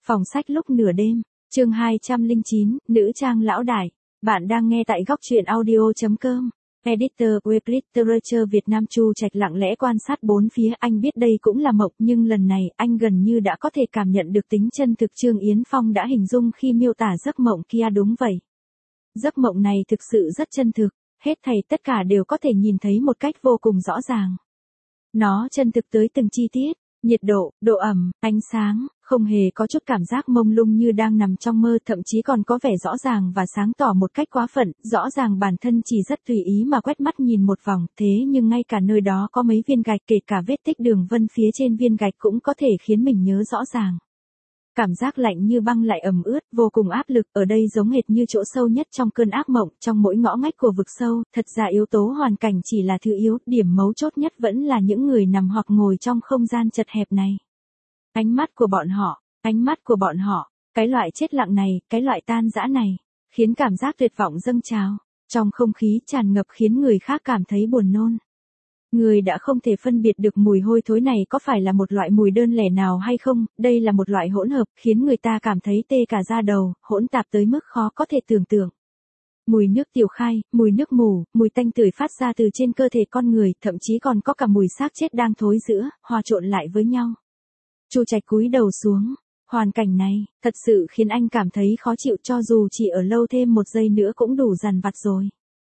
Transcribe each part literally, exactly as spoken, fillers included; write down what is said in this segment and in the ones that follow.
Phòng sách lúc nửa đêm, chương hai trăm lẻ chín, nữ trang lão đại. Bạn đang nghe tại góc truyện audio chấm com. Editor Web Literature Việt Nam. Chu Trạch lặng lẽ quan sát bốn phía, anh biết đây cũng là mộng, nhưng lần này anh gần như đã có thể cảm nhận được tính chân thực Trương Yến Phong đã hình dung khi miêu tả giấc mộng kia. Đúng vậy. Giấc mộng này thực sự rất chân thực, hết thảy tất cả đều có thể nhìn thấy một cách vô cùng rõ ràng. Nó chân thực tới từng chi tiết, nhiệt độ, độ ẩm, ánh sáng, không hề có chút cảm giác mông lung như đang nằm trong mơ, thậm chí còn có vẻ rõ ràng và sáng tỏ một cách quá phận, rõ ràng bản thân chỉ rất tùy ý mà quét mắt nhìn một vòng, thế nhưng ngay cả nơi đó có mấy viên gạch, kể cả vết tích đường vân phía trên viên gạch cũng có thể khiến mình nhớ rõ ràng. Cảm giác lạnh như băng lại ẩm ướt, vô cùng áp lực, ở đây giống hệt như chỗ sâu nhất trong cơn ác mộng, trong mỗi ngõ ngách của vực sâu. Thật ra yếu tố hoàn cảnh chỉ là thứ yếu, điểm mấu chốt nhất vẫn là những người nằm hoặc ngồi trong không gian chật hẹp này. Ánh mắt của bọn họ, ánh mắt của bọn họ, cái loại chết lặng này, cái loại tan rã này, khiến cảm giác tuyệt vọng dâng trào, trong không khí tràn ngập khiến người khác cảm thấy buồn nôn. Người đã không thể phân biệt được mùi hôi thối này có phải là một loại mùi đơn lẻ nào hay không, đây là một loại hỗn hợp, khiến người ta cảm thấy tê cả da đầu, hỗn tạp tới mức khó có thể tưởng tượng. Mùi nước tiểu khai, mùi nước mù, mùi tanh tưởi phát ra từ trên cơ thể con người, thậm chí còn có cả mùi xác chết đang thối rữa, hòa trộn lại với nhau. Chu Trạch cúi đầu xuống, hoàn cảnh này, thật sự khiến anh cảm thấy khó chịu, cho dù chỉ ở lâu thêm một giây nữa cũng đủ dằn vặt rồi.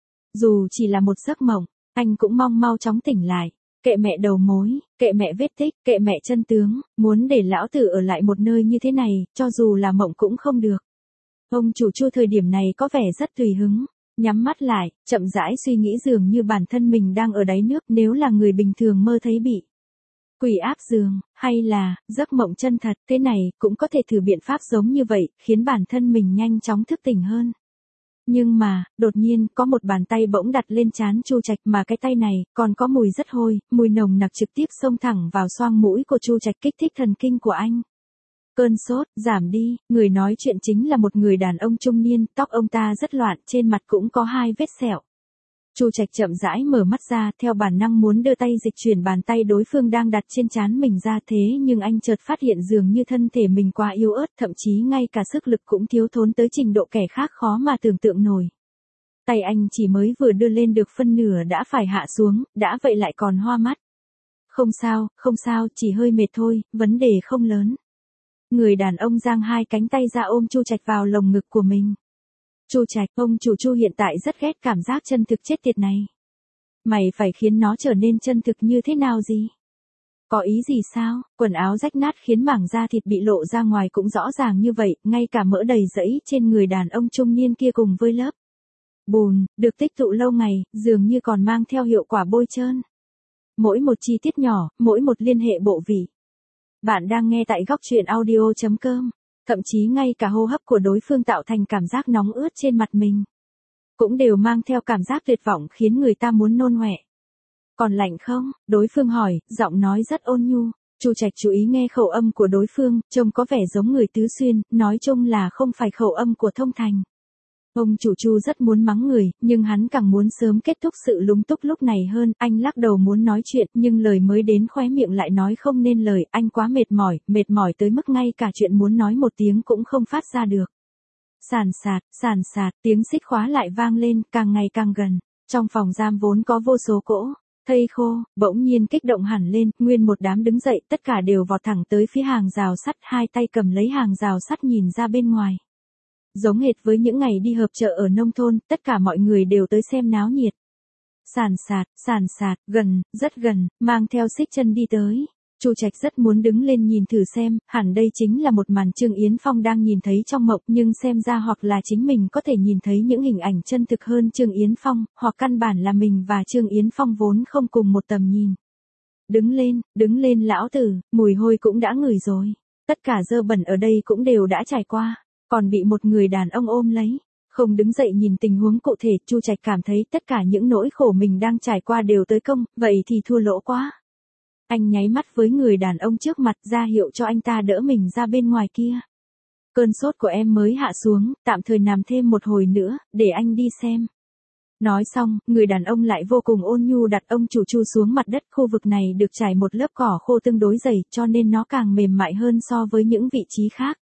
Dù chỉ là một giấc mộng, anh cũng mong mau chóng tỉnh lại, kệ mẹ đầu mối, kệ mẹ vết tích, kệ mẹ chân tướng, muốn để lão tử ở lại một nơi như thế này, cho dù là mộng cũng không được. Ông chủ Chu thời điểm này có vẻ rất tùy hứng, nhắm mắt lại, chậm rãi suy nghĩ dường như bản thân mình đang ở đáy nước, nếu là người bình thường mơ thấy bị quỷ áp giường, hay là giấc mộng chân thật, thế này cũng có thể thử biện pháp giống như vậy, khiến bản thân mình nhanh chóng thức tỉnh hơn. Nhưng mà, đột nhiên, có một bàn tay bỗng đặt lên trán Chu Trạch, mà cái tay này, còn có mùi rất hôi, mùi nồng nặc trực tiếp xông thẳng vào xoang mũi của Chu Trạch, kích thích thần kinh của anh. Cơn sốt, giảm đi, người nói chuyện chính là một người đàn ông trung niên, tóc ông ta rất loạn, trên mặt cũng có hai vết sẹo. Chu Trạch chậm rãi mở mắt ra, theo bản năng muốn đưa tay dịch chuyển bàn tay đối phương đang đặt trên trán mình ra, thế nhưng anh chợt phát hiện dường như thân thể mình quá yếu ớt, thậm chí ngay cả sức lực cũng thiếu thốn tới trình độ kẻ khác khó mà tưởng tượng nổi. Tay anh chỉ mới vừa đưa lên được phân nửa đã phải hạ xuống, đã vậy lại còn hoa mắt. Không sao, không sao, chỉ hơi mệt thôi, vấn đề không lớn. Người đàn ông giang hai cánh tay ra ôm Chu Trạch vào lồng ngực của mình. Chu Trạch, ông chủ Chu hiện tại rất ghét cảm giác chân thực chết tiệt này. Mày phải khiến nó trở nên chân thực như thế nào gì? Có ý gì sao? Quần áo rách nát khiến mảng da thịt bị lộ ra ngoài cũng rõ ràng như vậy, ngay cả mỡ đầy rẫy trên người đàn ông trung niên kia cùng với lớp bùn, được tích tụ lâu ngày, dường như còn mang theo hiệu quả bôi trơn. Mỗi một chi tiết nhỏ, mỗi một liên hệ bộ vị. Bạn đang nghe tại góc truyện audio chấm com. Thậm chí ngay cả hô hấp của đối phương tạo thành cảm giác nóng ướt trên mặt mình, cũng đều mang theo cảm giác tuyệt vọng khiến người ta muốn nôn ọe. Còn lạnh không? Đối phương hỏi, giọng nói rất ôn nhu. Chu Trạch chú ý nghe khẩu âm của đối phương, trông có vẻ giống người tứ xuyên, nói chung là không phải khẩu âm của thông thành. Ông chủ Chu rất muốn mắng người, nhưng hắn càng muốn sớm kết thúc sự lúng túc lúc này hơn. Anh lắc đầu muốn nói chuyện, nhưng lời mới đến khóe miệng lại nói không nên lời. Anh quá mệt mỏi, mệt mỏi tới mức ngay cả chuyện muốn nói một tiếng cũng không phát ra được. Sàn sạt, sàn sạt, tiếng xích khóa lại vang lên, càng ngày càng gần. Trong phòng giam vốn có vô số cỗ thây khô, bỗng nhiên kích động hẳn lên, nguyên một đám đứng dậy, tất cả đều vọt thẳng tới phía hàng rào sắt, hai tay cầm lấy hàng rào sắt nhìn ra bên ngoài. Giống hệt với những ngày đi họp chợ ở nông thôn, tất cả mọi người đều tới xem náo nhiệt. Sàn sạt, sàn sạt, gần, rất gần, mang theo xích chân đi tới. Chu Trạch rất muốn đứng lên nhìn thử xem, hẳn đây chính là một màn Trương Yến Phong đang nhìn thấy trong mộng, nhưng xem ra hoặc là chính mình có thể nhìn thấy những hình ảnh chân thực hơn Trương Yến Phong, hoặc căn bản là mình và Trương Yến Phong vốn không cùng một tầm nhìn. Đứng lên, đứng lên lão tử, mùi hôi cũng đã ngửi rồi. Tất cả dơ bẩn ở đây cũng đều đã trải qua. Còn bị một người đàn ông ôm lấy, không đứng dậy nhìn tình huống cụ thể, Chu Trạch cảm thấy tất cả những nỗi khổ mình đang trải qua đều tới công, vậy thì thua lỗ quá. Anh nháy mắt với người đàn ông trước mặt ra hiệu cho anh ta đỡ mình ra bên ngoài kia. Cơn sốt của em mới hạ xuống, tạm thời nằm thêm một hồi nữa, để anh đi xem. Nói xong, người đàn ông lại vô cùng ôn nhu đặt ông chủ Chu xuống mặt đất. Khu vực này được trải một lớp cỏ khô tương đối dày, cho nên nó càng mềm mại hơn so với những vị trí khác.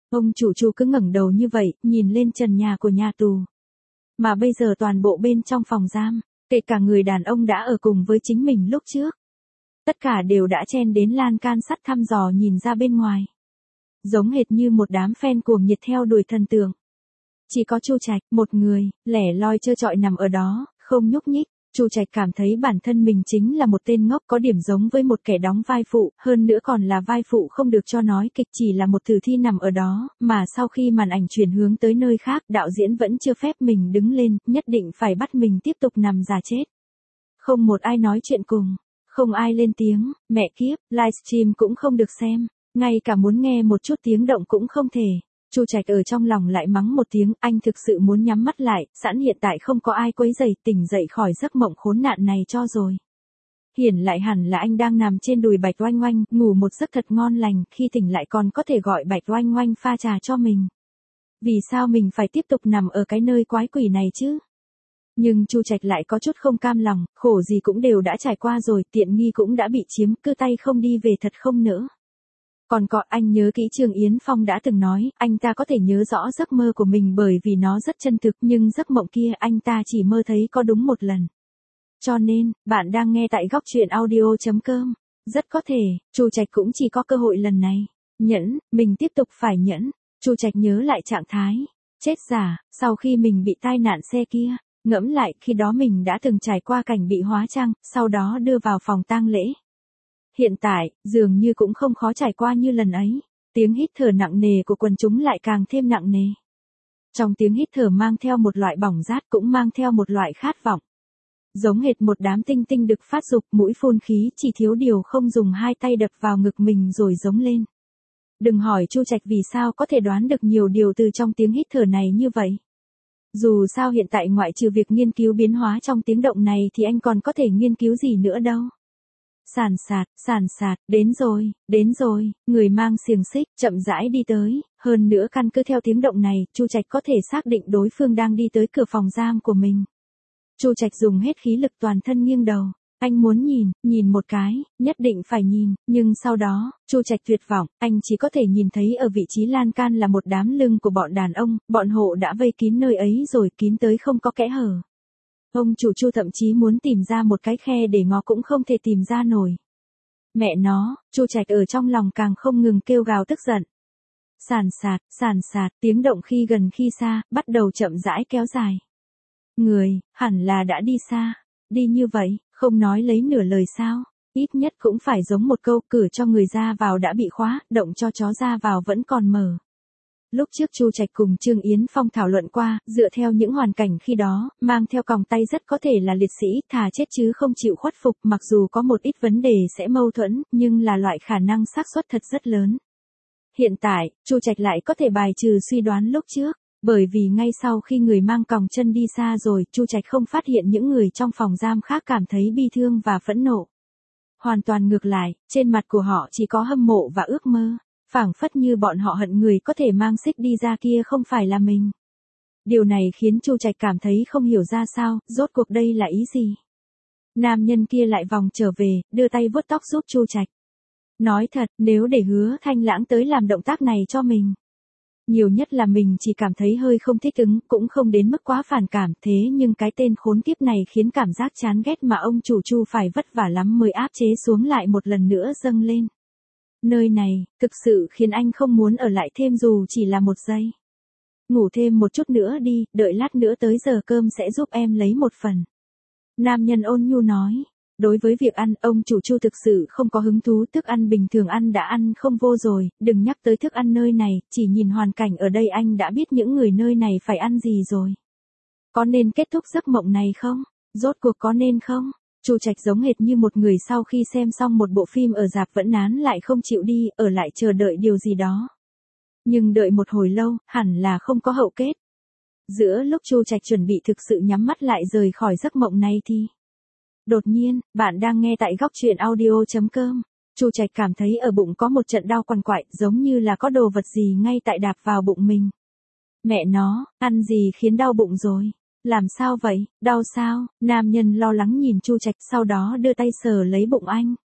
Ông chủ Chu cứ ngẩng đầu như vậy, nhìn lên trần nhà của nhà tù. Mà bây giờ toàn bộ bên trong phòng giam, kể cả người đàn ông đã ở cùng với chính mình lúc trước. Tất cả đều đã chen đến lan can sắt thăm dò nhìn ra bên ngoài. Giống hệt như một đám fan cuồng nhiệt theo đuổi thần tượng. Chỉ có Chu Trạch, một người, lẻ loi trơ trọi nằm ở đó, không nhúc nhích. Chu Trạch cảm thấy bản thân mình chính là một tên ngốc có điểm giống với một kẻ đóng vai phụ, hơn nữa còn là vai phụ không được cho nói kịch, chỉ là một tử thi nằm ở đó, mà sau khi màn ảnh chuyển hướng tới nơi khác, đạo diễn vẫn chưa phép mình đứng lên, nhất định phải bắt mình tiếp tục nằm giả chết. Không một ai nói chuyện cùng, không ai lên tiếng, mẹ kiếp, livestream cũng không được xem, ngay cả muốn nghe một chút tiếng động cũng không thể. Chu Trạch ở trong lòng lại mắng một tiếng, anh thực sự muốn nhắm mắt lại, sẵn hiện tại không có ai quấy rầy, tỉnh dậy khỏi giấc mộng khốn nạn này cho rồi. Hiển lại hẳn là anh đang nằm trên đùi Bạch Oanh Oanh, ngủ một giấc thật ngon lành, khi tỉnh lại còn có thể gọi Bạch Oanh Oanh pha trà cho mình. Vì sao mình phải tiếp tục nằm ở cái nơi quái quỷ này chứ? Nhưng Chu Trạch lại có chút không cam lòng, khổ gì cũng đều đã trải qua rồi, tiện nghi cũng đã bị chiếm, cứ tay không đi về thật không nỡ. Còn có, anh nhớ kỹ Trương Yến Phong đã từng nói, anh ta có thể nhớ rõ giấc mơ của mình bởi vì nó rất chân thực, nhưng giấc mộng kia anh ta chỉ mơ thấy có đúng một lần. Cho nên, bạn đang nghe tại góc truyện audio chấm com. Rất có thể, Chu Trạch cũng chỉ có cơ hội lần này. Nhẫn, mình tiếp tục phải nhẫn. Chu Trạch nhớ lại trạng thái. Chết giả, sau khi mình bị tai nạn xe kia, ngẫm lại khi đó mình đã từng trải qua cảnh bị hóa trang, sau đó đưa vào phòng tang lễ. Hiện tại, dường như cũng không khó trải qua như lần ấy. Tiếng hít thở nặng nề của quần chúng lại càng thêm nặng nề. Trong tiếng hít thở mang theo một loại bỏng rát cũng mang theo một loại khát vọng. Giống hệt một đám tinh tinh đực phát dục, mũi phun khí, chỉ thiếu điều không dùng hai tay đập vào ngực mình rồi giống lên. Đừng hỏi Chu Trạch vì sao có thể đoán được nhiều điều từ trong tiếng hít thở này như vậy. Dù sao hiện tại ngoại trừ việc nghiên cứu biến hóa trong tiếng động này thì anh còn có thể nghiên cứu gì nữa đâu. Sàn sạt, sàn sạt, đến rồi, đến rồi, người mang xiềng xích, chậm rãi đi tới, hơn nữa căn cứ theo tiếng động này, Chu Trạch có thể xác định đối phương đang đi tới cửa phòng giam của mình. Chu Trạch dùng hết khí lực toàn thân nghiêng đầu, anh muốn nhìn, nhìn một cái, nhất định phải nhìn, nhưng sau đó, Chu Trạch tuyệt vọng, anh chỉ có thể nhìn thấy ở vị trí lan can là một đám lưng của bọn đàn ông, bọn hộ đã vây kín nơi ấy rồi, kín tới không có kẽ hở. Ông chủ Chu thậm chí muốn tìm ra một cái khe để ngó cũng không thể tìm ra nổi. Mẹ nó, Chu Trạch ở trong lòng càng không ngừng kêu gào tức giận. Sàn sạt, sàn sạt, tiếng động khi gần khi xa, bắt đầu chậm rãi kéo dài. Người, hẳn là đã đi xa. Đi như vậy, không nói lấy nửa lời sao. Ít nhất cũng phải giống một câu, cửa cho người ra vào đã bị khóa, động cho chó ra vào vẫn còn mở. Lúc trước Chu Trạch cùng Trương Yến Phong thảo luận qua, dựa theo những hoàn cảnh khi đó, mang theo còng tay rất có thể là liệt sĩ, thà chết chứ không chịu khuất phục, mặc dù có một ít vấn đề sẽ mâu thuẫn, nhưng là loại khả năng xác suất thật rất lớn. Hiện tại, Chu Trạch lại có thể bài trừ suy đoán lúc trước, bởi vì ngay sau khi người mang còng chân đi xa rồi, Chu Trạch không phát hiện những người trong phòng giam khác cảm thấy bi thương và phẫn nộ. Hoàn toàn ngược lại, trên mặt của họ chỉ có hâm mộ và ước mơ. Phảng phất như bọn họ hận người có thể mang xích đi ra kia không phải là mình. Điều này khiến Chu Trạch cảm thấy không hiểu ra sao, rốt cuộc đây là ý gì. Nam nhân kia lại vòng trở về, đưa tay vuốt tóc giúp Chu Trạch. Nói thật, nếu để Hứa Thanh Lãng tới làm động tác này cho mình. Nhiều nhất là mình chỉ cảm thấy hơi không thích ứng, cũng không đến mức quá phản cảm, thế nhưng cái tên khốn kiếp này khiến cảm giác chán ghét mà ông chủ Chu phải vất vả lắm mới áp chế xuống lại một lần nữa dâng lên. Nơi này, thực sự khiến anh không muốn ở lại thêm dù chỉ là một giây. Ngủ thêm một chút nữa đi, đợi lát nữa tới giờ cơm sẽ giúp em lấy một phần. Nam nhân ôn nhu nói. Đối với việc ăn, ông chủ Chu thực sự không có hứng thú, thức ăn bình thường ăn đã ăn không vô rồi, đừng nhắc tới thức ăn nơi này, chỉ nhìn hoàn cảnh ở đây anh đã biết những người nơi này phải ăn gì rồi. Có nên kết thúc giấc mộng này không? Rốt cuộc có nên không? Chu Trạch giống hệt như một người sau khi xem xong một bộ phim ở rạp vẫn nán lại không chịu đi, ở lại chờ đợi điều gì đó. Nhưng đợi một hồi lâu, hẳn là không có hậu kết. Giữa lúc Chu Trạch chuẩn bị thực sự nhắm mắt lại rời khỏi giấc mộng này thì... Đột nhiên, bạn đang nghe tại góc truyện audio chấm com. Chu Trạch cảm thấy ở bụng có một trận đau quằn quại, giống như là có đồ vật gì ngay tại đạp vào bụng mình. Mẹ nó, ăn gì khiến đau bụng rồi? Làm sao vậy, đau sao? Nam nhân lo lắng nhìn Chu Trạch sau đó đưa tay sờ lấy bụng anh.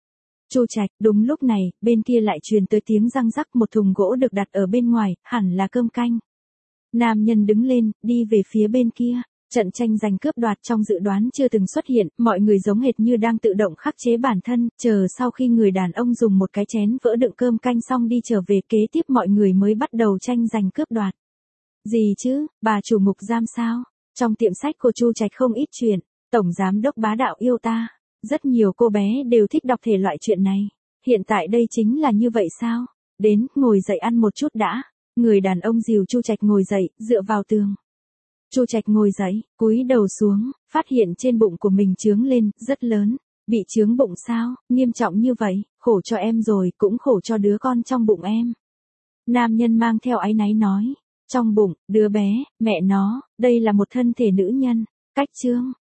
Chu Trạch, đúng lúc này, bên kia lại truyền tới tiếng răng rắc, một thùng gỗ được đặt ở bên ngoài, hẳn là cơm canh. Nam nhân đứng lên, đi về phía bên kia. Trận tranh giành cướp đoạt trong dự đoán chưa từng xuất hiện, mọi người giống hệt như đang tự động khắc chế bản thân, chờ sau khi người đàn ông dùng một cái chén vỡ đựng cơm canh xong đi trở về, kế tiếp mọi người mới bắt đầu tranh giành cướp đoạt. Gì chứ, bà chủ ngục giam sao? Trong tiệm sách của Chu Trạch không ít chuyện, tổng giám đốc bá đạo yêu ta. Rất nhiều cô bé đều thích đọc thể loại chuyện này. Hiện tại đây chính là như vậy sao? Đến, ngồi dậy ăn một chút đã. Người đàn ông dìu Chu Trạch ngồi dậy, dựa vào tường. Chu Trạch ngồi dậy, cúi đầu xuống, phát hiện trên bụng của mình trướng lên, rất lớn. Bị trướng bụng sao, nghiêm trọng như vậy, khổ cho em rồi, cũng khổ cho đứa con trong bụng em. Nam nhân mang theo áy náy nói, trong bụng, đứa bé, mẹ nó, đây là một thân thể nữ nhân, cách trương,